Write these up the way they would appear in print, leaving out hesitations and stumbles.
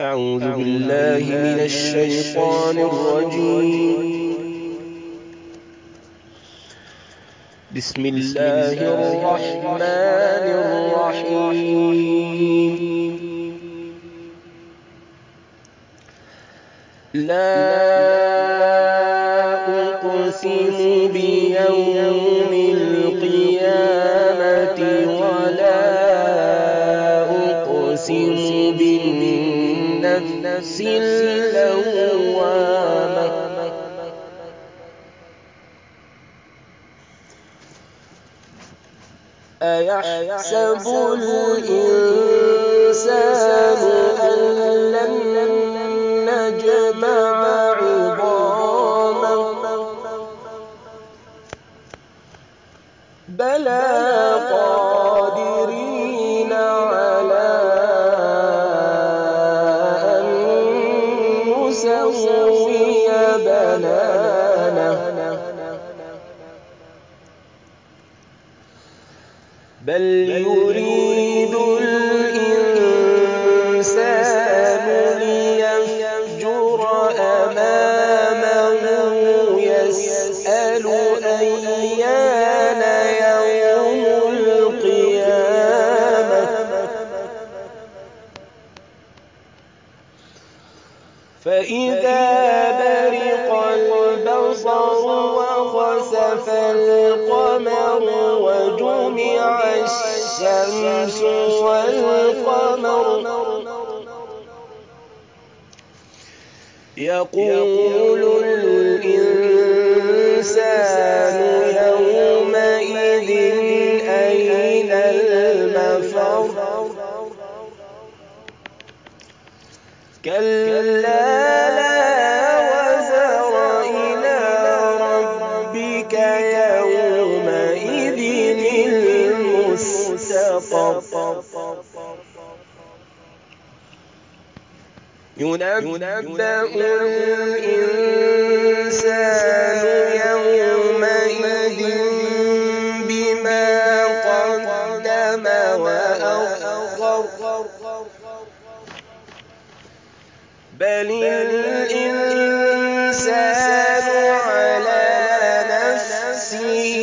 أعوذ بالله من الشيطان الرجيم. بسم الله الرحمن الرحيم. لا أقسم بيوم القيامة ولا أقسم بالنفس اللوامة أيحسب الإنسان أن لن نجمع عظامه بلى قادرين على أن نسوي بنانه بل يريد الإنسان ليفجر أمامه يسأل أيان يوم القيامة فإذا برق البصر وخسف القمر وجمع الشمس والقمر يقول الإنسان يومئذ أين المفر كلا لا وزر إلى ربك يومئذ المستقر ينبأ الإنسان يومئذ بما قدم وأخر بل الإنسان على نفسه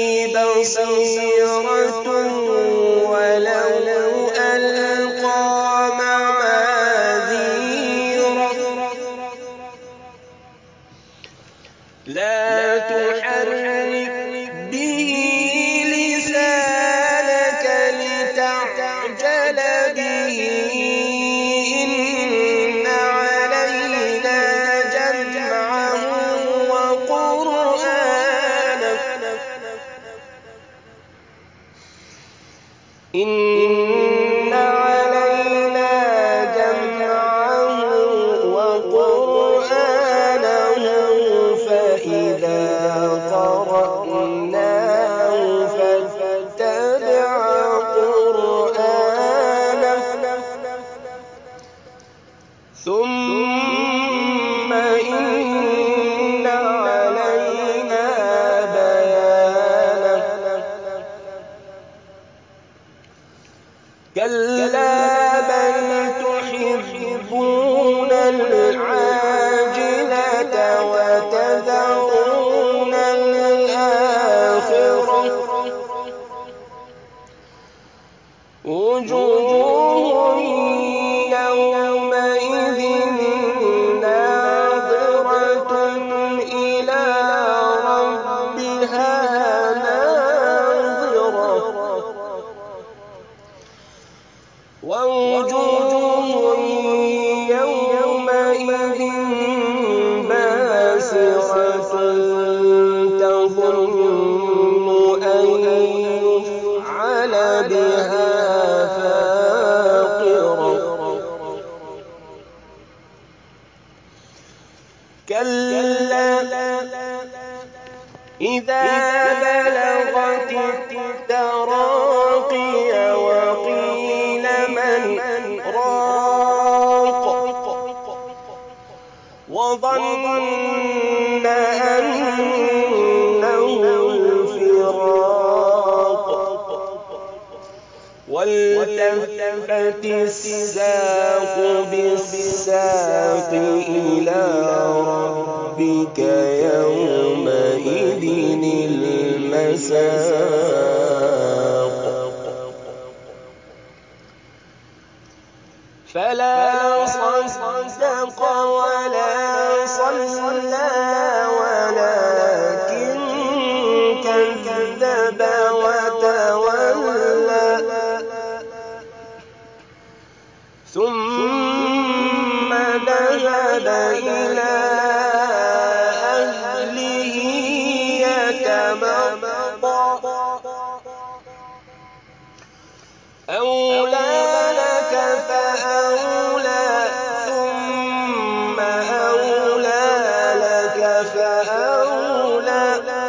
بصيرة ولو ألقى معاذيره لا تحرك به لسانك لتعجل به إن علينا جمعه وقرآنه إن علينا جمعه وقرآنه فإذا قرأناه فاتبع قرآنه ثم إن علينا بيانه كلا بل تحبون العاجلة وتذرون الآخرة وجوه يومئذ ناظرة إلى ربها ناظرة ووجوه يومئذ باسرة تظن أن يفعل بها فاقرة كلا إذا بلغت التراقي وقيل من راق وظن أنه الفراق والتفت والتفت الساق بالساق إلى ربك يومئذ المساق فلا صدق ولا صلى ولكن كذب وتولى ثم ذهب إلى أهله يتمطى أولى لك فأولى ثم أولى لك فأولى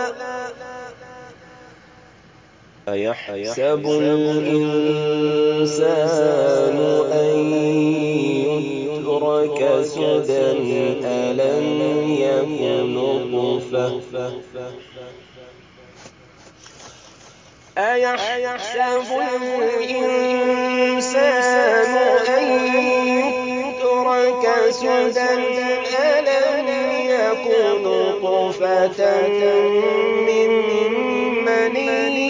أيحسب الإنسان أن يترك سدى ألم يك نطفة أيحسب الإنسان أن يترك سدى ألم يك نطفة من مني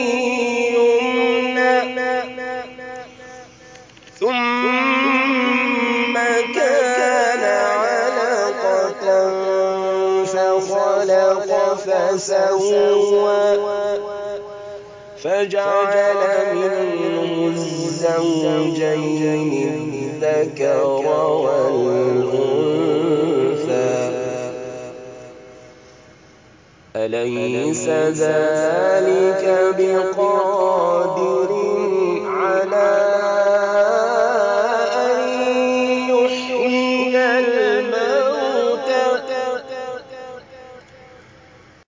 ثم كان علقة فخلق فسوى فجعل منه الزوجين الذكر والأنثى أليس ذلك بقادر